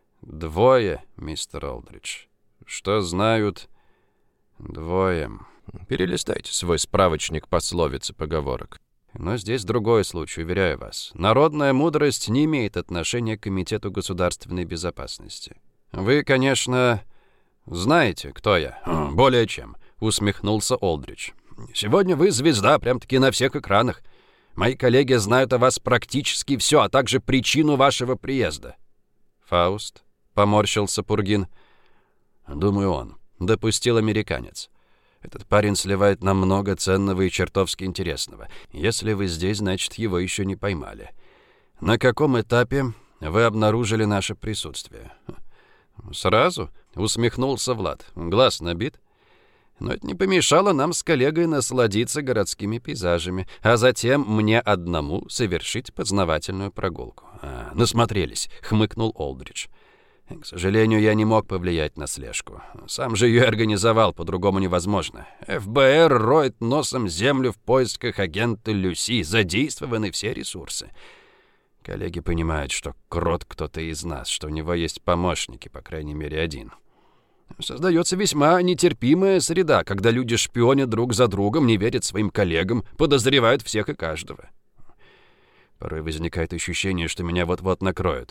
[SPEAKER 2] 2, мистер Олдридж. Что знают 2? Перелистайте свой справочник пословиц и поговорок. Но здесь другой случай, уверяю вас. Народная мудрость не имеет отношения к Комитету государственной безопасности. Вы, конечно, знаете, кто я. Более чем, усмехнулся Олдридж. Сегодня вы звезда, прям-таки на всех экранах. Мои коллеги знают о вас практически все, а также причину вашего приезда. Фауст, поморщился Пургин. Думаю, он. Допустил американец. Этот парень сливает нам много ценного и чертовски интересного. Если вы здесь, значит, его еще не поймали. На каком этапе вы обнаружили наше присутствие? Сразу, усмехнулся Влад. Глаз набит. Но это не помешало нам с коллегой насладиться городскими пейзажами, а затем мне одному совершить познавательную прогулку. Насмотрелись, хмыкнул Олдридж. К сожалению, я не мог повлиять на слежку. Сам же ее организовал, по-другому невозможно. ФБР роет носом землю в поисках агента Люси, задействованы все ресурсы. Коллеги понимают, что крот кто-то из нас, что у него есть помощники, по крайней мере, один. Создается весьма нетерпимая среда, когда люди шпионят друг за другом, не верят своим коллегам, подозревают всех и каждого. Порой возникает ощущение, что меня вот-вот накроют.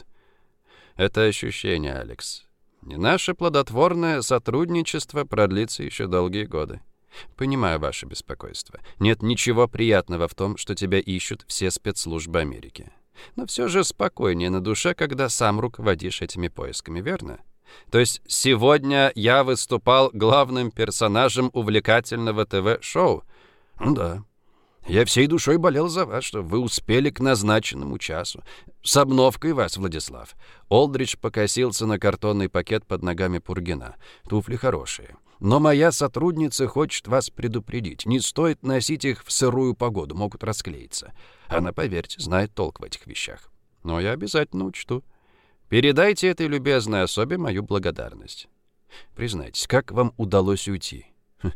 [SPEAKER 2] Это ощущение, Алекс. И наше плодотворное сотрудничество продлится еще долгие годы. Понимаю ваше беспокойство. Нет ничего приятного в том, что тебя ищут все спецслужбы Америки. Но все же спокойнее на душе, когда сам руководишь этими поисками, верно? То есть сегодня я выступал главным персонажем увлекательного ТВ-шоу? Да. Я всей душой болел за вас, что вы успели к назначенному часу. С обновкой вас, Владислав. Олдридж покосился на картонный пакет под ногами Пургина. Туфли хорошие. Но моя сотрудница хочет вас предупредить. Не стоит носить их в сырую погоду, могут расклеиться. Она, поверьте, знает толк в этих вещах. Но я обязательно учту. Передайте этой любезной особе мою благодарность. Признайтесь, как вам удалось уйти?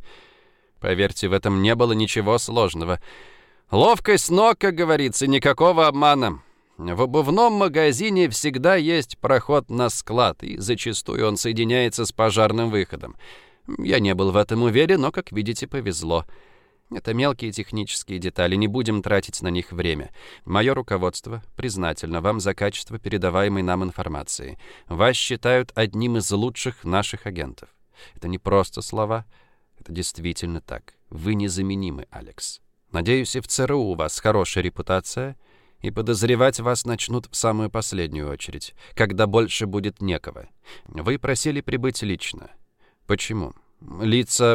[SPEAKER 2] Поверьте, в этом не было ничего сложного. Ловкость ног, как говорится, никакого обмана. В обувном магазине всегда есть проход на склад, и зачастую он соединяется с пожарным выходом. Я не был в этом уверен, но, как видите, повезло. Это мелкие технические детали, не будем тратить на них время. Мое руководство признательно вам за качество передаваемой нам информации. Вас считают одним из лучших наших агентов. Это не просто слова, это действительно так. Вы незаменимы, Алекс. Надеюсь, и в ЦРУ у вас хорошая репутация, и подозревать вас начнут в самую последнюю очередь, когда больше будет некого. Вы просили прибыть лично. Почему? Лица,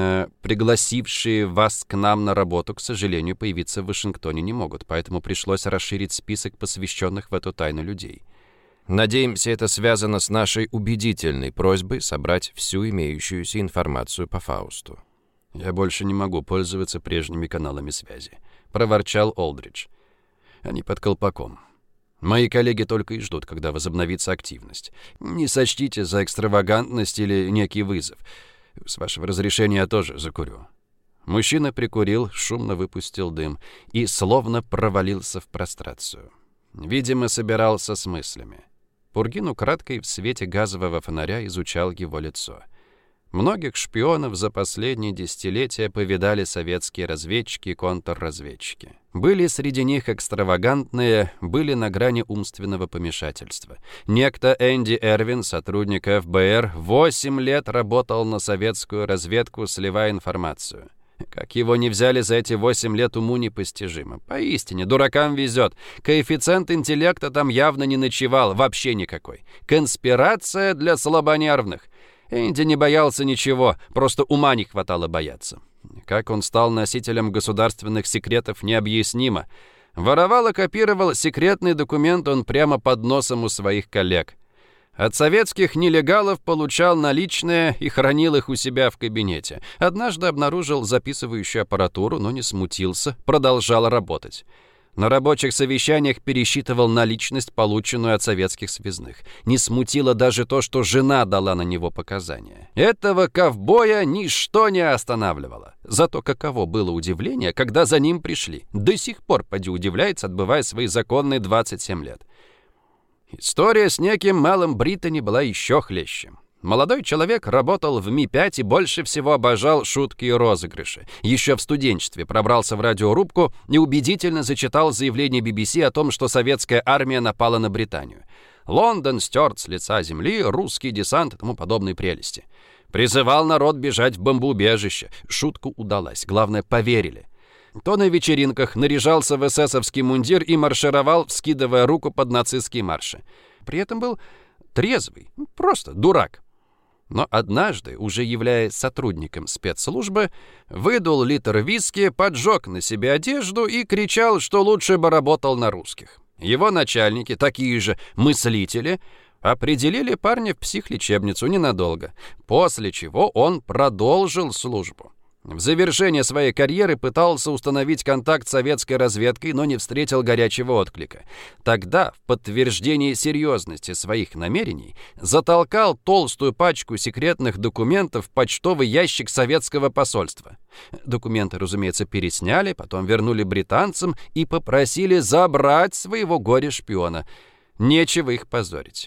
[SPEAKER 2] пригласившие вас к нам на работу, к сожалению, появиться в Вашингтоне не могут, поэтому пришлось расширить список посвященных в эту тайну людей. Надеемся, это связано с нашей убедительной просьбой собрать всю имеющуюся информацию по Фаусту. «Я больше не могу пользоваться прежними каналами связи», — проворчал Олдридж. «Они под колпаком. Мои коллеги только и ждут, когда возобновится активность. Не сочтите за экстравагантность или некий вызов. С вашего разрешения я тоже закурю». Мужчина прикурил, шумно выпустил дым и словно провалился в прострацию. Видимо, собирался с мыслями. Пургин украдкой в свете газового фонаря изучал его лицо. Многих шпионов за последние десятилетия повидали советские разведчики и контрразведчики. Были среди них экстравагантные, были на грани умственного помешательства. Некто Энди Эрвин, сотрудник ФБР, 8 лет работал на советскую разведку, сливая информацию. Как его не взяли за эти 8 лет, уму непостижимо. Поистине, дуракам везет. Коэффициент интеллекта там явно не ночевал, вообще никакой. Конспирация для слабонервных. Энди не боялся ничего, просто ума не хватало бояться. Как он стал носителем государственных секретов, необъяснимо. Воровал и копировал секретный документ он прямо под носом у своих коллег. От советских нелегалов получал наличные и хранил их у себя в кабинете. Однажды обнаружил записывающую аппаратуру, но не смутился, продолжал работать. На рабочих совещаниях пересчитывал наличность, полученную от советских связных. Не смутило даже то, что жена дала на него показания. Этого ковбоя ничто не останавливало. Зато каково было удивление, когда за ним пришли. До сих пор поди удивляется, отбывая свои законные 27 лет. История с неким Мелом Бриттани была еще хлеще. Молодой человек работал в Ми-5 и больше всего обожал шутки и розыгрыши. Еще в студенчестве пробрался в радиорубку и убедительно зачитал заявление BBC о том, что советская армия напала на Британию. Лондон стерт с лица земли, русский десант и тому подобные прелести. Призывал народ бежать в бомбоубежище. Шутка удалась, главное, поверили. То на вечеринках наряжался в эсэсовский мундир и маршировал, вскидывая руку под нацистские марши. При этом был трезвый, просто дурак. Но однажды, уже являясь сотрудником спецслужбы, выдул литр виски, поджег на себе одежду и кричал, что лучше бы работал на русских. Его начальники, такие же мыслители, определили парня в психлечебницу ненадолго, после чего он продолжил службу. В завершение своей карьеры пытался установить контакт с советской разведкой, но не встретил горячего отклика. Тогда, в подтверждении серьезности своих намерений, затолкал толстую пачку секретных документов в почтовый ящик советского посольства. Документы, разумеется, пересняли, потом вернули британцам и попросили забрать своего горе-шпиона. Нечего их позорить.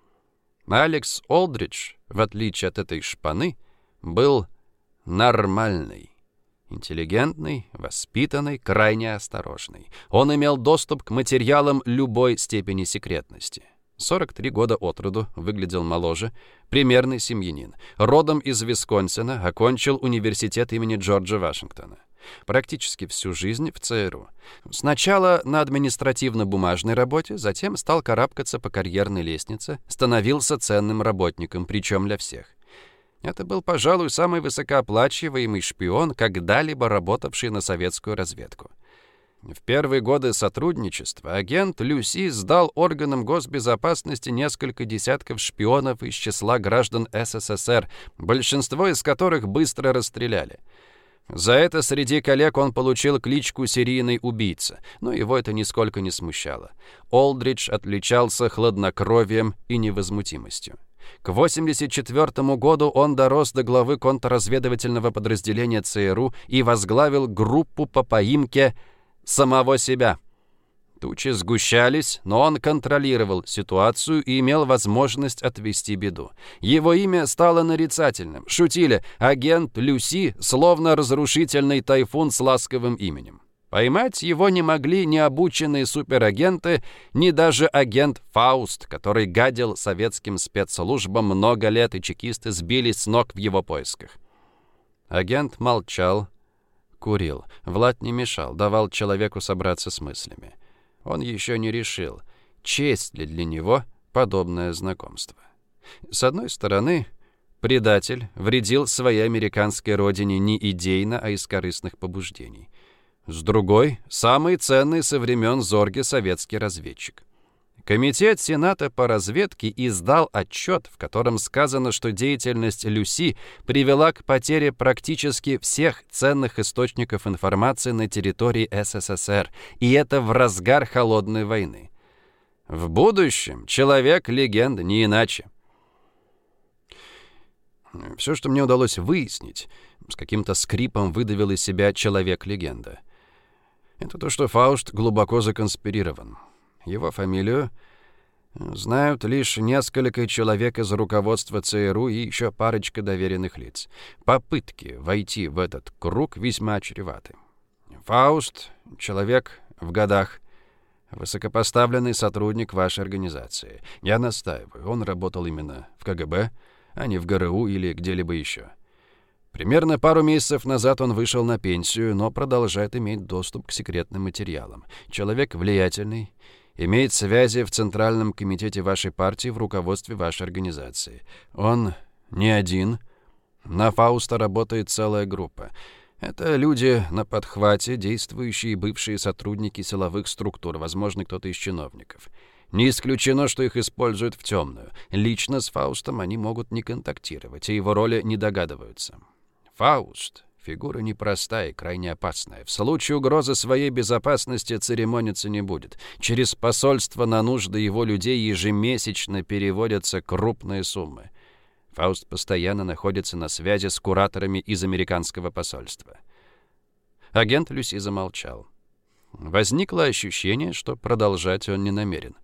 [SPEAKER 2] Алекс Олдридж, в отличие от этой шпаны, был нормальный, интеллигентный, воспитанный, крайне осторожный. Он имел доступ к материалам любой степени секретности. 43 года от роду, выглядел моложе, примерный семьянин. Родом из Висконсина, окончил университет имени Джорджа Вашингтона. Практически всю жизнь в ЦРУ. Сначала на административно-бумажной работе, затем стал карабкаться по карьерной лестнице, становился ценным работником, причем для всех. Это был, пожалуй, самый высокооплачиваемый шпион, когда-либо работавший на советскую разведку. В первые годы сотрудничества агент Люси сдал органам госбезопасности несколько десятков шпионов из числа граждан СССР, большинство из которых быстро расстреляли. За это среди коллег он получил кличку «серийный убийца», но его это нисколько не смущало. Олдридж отличался хладнокровием и невозмутимостью. К 1984 году он дорос до главы контрразведывательного подразделения ЦРУ и возглавил группу по поимке самого себя. Тучи сгущались, но он контролировал ситуацию и имел возможность отвести беду. Его имя стало нарицательным. Шутили: агент Люси, словно разрушительный тайфун с ласковым именем. Поймать его не могли ни обученные суперагенты, ни даже агент Фауст, который гадил советским спецслужбам много лет, и чекисты сбились с ног в его поисках. Агент молчал, курил. Влад не мешал, давал человеку собраться с мыслями. Он еще не решил, честь ли для него подобное знакомство. С одной стороны, предатель вредил своей американской родине не идейно, а из корыстных побуждений. С другой, самый ценный со времен Зорге советский разведчик. Комитет Сената по разведке издал отчет, в котором сказано, что деятельность Люси привела к потере практически всех ценных источников информации на территории СССР, и это в разгар холодной войны. В будущем человек-легенда, не иначе. Все, что мне удалось выяснить, с каким-то скрипом выдавил из себя человек-легенда. Это то, что Фауст глубоко законспирирован. Его фамилию знают лишь несколько человек из руководства ЦРУ и еще парочка доверенных лиц. Попытки войти в этот круг весьма чреваты. Фауст — человек в годах, высокопоставленный сотрудник вашей организации. Я настаиваю, он работал именно в КГБ, а не в ГРУ или где-либо еще. Примерно пару месяцев назад он вышел на пенсию, но продолжает иметь доступ к секретным материалам. Человек влиятельный, имеет связи в Центральном комитете вашей партии, в руководстве вашей организации. Он не один. На Фауста работает целая группа. Это люди на подхвате, действующие бывшие сотрудники силовых структур, возможно, кто-то из чиновников. Не исключено, что их используют в темную. Лично с Фаустом они могут не контактировать, и его роли не догадываются. Фауст — фигура непростая и крайне опасная. В случае угрозы своей безопасности церемониться не будет. Через посольство на нужды его людей ежемесячно переводятся крупные суммы. Фауст постоянно находится на связи с кураторами из американского посольства. Агент Люси замолчал. Возникло ощущение, что продолжать он не намерен.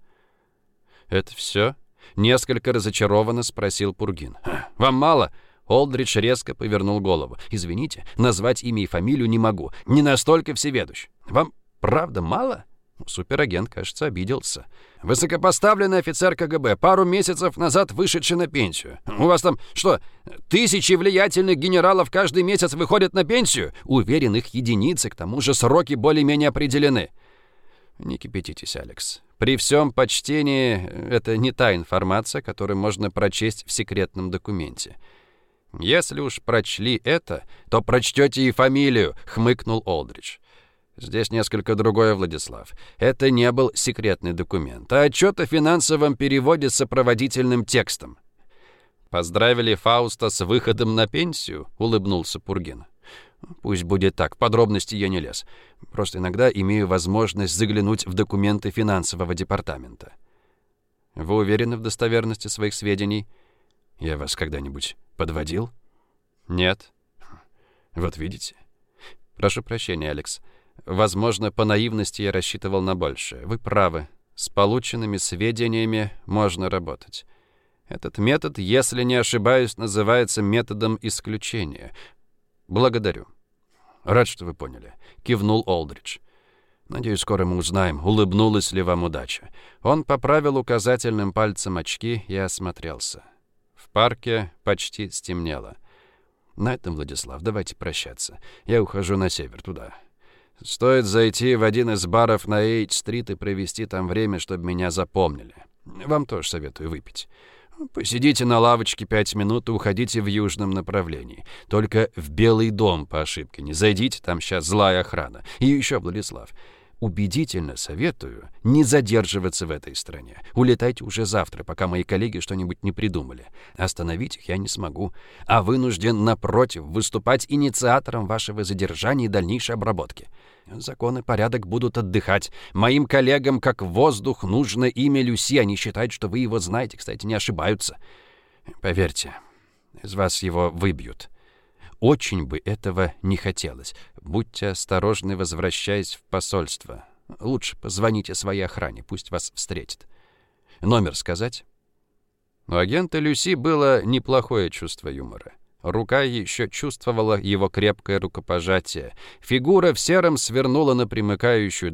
[SPEAKER 2] «Это все?» — несколько разочарованно спросил Пургин. «Вам мало?» Олдридж резко повернул голову. «Извините, назвать имя и фамилию не могу. Не настолько всеведущ. Вам правда мало?» Суперагент, кажется, обиделся. «Высокопоставленный офицер КГБ, пару месяцев назад вышедший на пенсию. У вас там, что, тысячи влиятельных генералов каждый месяц выходят на пенсию? Уверен, их единицы, к тому же сроки более-менее определены». «Не кипятитесь, Алекс. При всем почтении, это не та информация, которую можно прочесть в секретном документе. Если уж прочли это, то прочтете и фамилию», — хмыкнул Олдридж. «Здесь несколько другое, Владислав. Это не был секретный документ, а отчет о финансовом переводе с сопроводительным текстом». «Поздравили Фауста с выходом на пенсию?» — улыбнулся Пургин. «Пусть будет так, в подробности я не лез. Просто иногда имею возможность заглянуть в документы финансового департамента». «Вы уверены в достоверности своих сведений? Я вас когда-нибудь подводил?» «Нет». «Вот видите». «Прошу прощения, Алекс. Возможно, по наивности я рассчитывал на большее. Вы правы. С полученными сведениями можно работать. Этот метод, если не ошибаюсь, называется методом исключения. Благодарю». «Рад, что вы поняли», — кивнул Олдридж. «Надеюсь, скоро мы узнаем, улыбнулась ли вам удача». Он поправил указательным пальцем очки и осмотрелся. В парке почти стемнело. «На этом, Владислав, давайте прощаться. Я ухожу на север, туда. Стоит зайти в один из баров на Эйдж-стрит и провести там время, чтобы меня запомнили. Вам тоже советую выпить. Посидите на лавочке 5 минут и уходите в южном направлении. Только в Белый дом по ошибке не зайдите, там сейчас злая охрана. И еще, Владислав, убедительно советую не задерживаться в этой стране. Улетайте уже завтра, пока мои коллеги что-нибудь не придумали. Остановить их я не смогу, а вынужден, напротив, выступать инициатором вашего задержания и дальнейшей обработки. Закон и порядок будут отдыхать. Моим коллегам, как воздух, нужно имя Люси. Они считают, что вы его знаете. Кстати, не ошибаются. Поверьте, из вас его выбьют. Очень бы этого не хотелось. Будьте осторожны, возвращаясь в посольство. Лучше позвоните своей охране, пусть вас встретит. Номер сказать?» У агента Люси было неплохое чувство юмора. Рука еще чувствовала его крепкое рукопожатие. Фигура в сером свернула на примыкающую